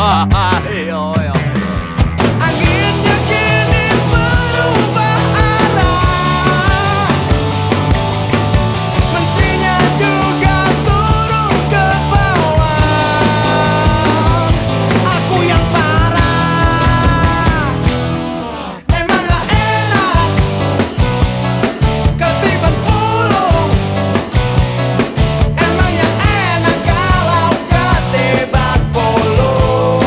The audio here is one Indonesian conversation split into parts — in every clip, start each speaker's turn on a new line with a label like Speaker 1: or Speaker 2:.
Speaker 1: Yo, yo.
Speaker 2: Anginnya kini berubah arah, menterinya juga turun ke bawah. Aku yang parah, emanglah enak ketiban pulung. Emangnya enak kalau ketiban pulung.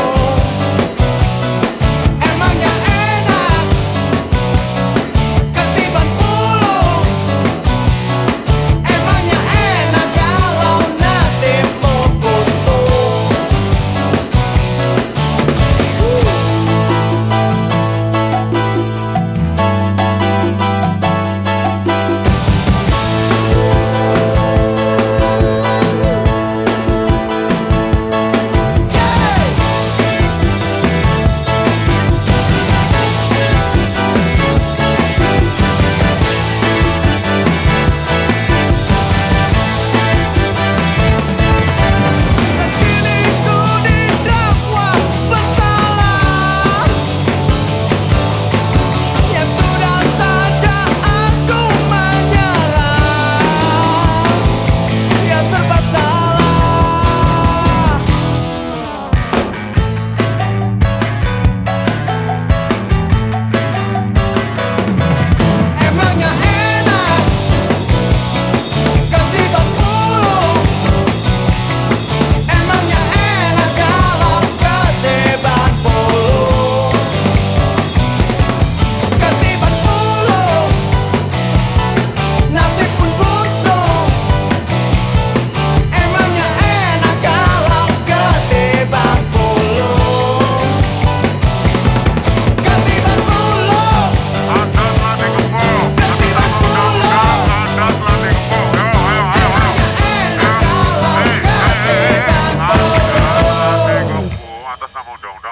Speaker 2: Emangnya enak ketiban pulung. Emangnya enak kalau nasibmu buntung. Kini ku didakwa bersalah. Ya sudah saja aku menyerah. Ya serba salah. Emangnya enak ketiban pulung. Emangnya enak kalau ketiban pulung. Ketiban pulung, nasib pun buntung. Emangnya enak kalau ketiban pulung. Ketiban pulung, ketiban pulung. Enak kalau ketiban pulung.
Speaker 3: Atas nama undang-undang.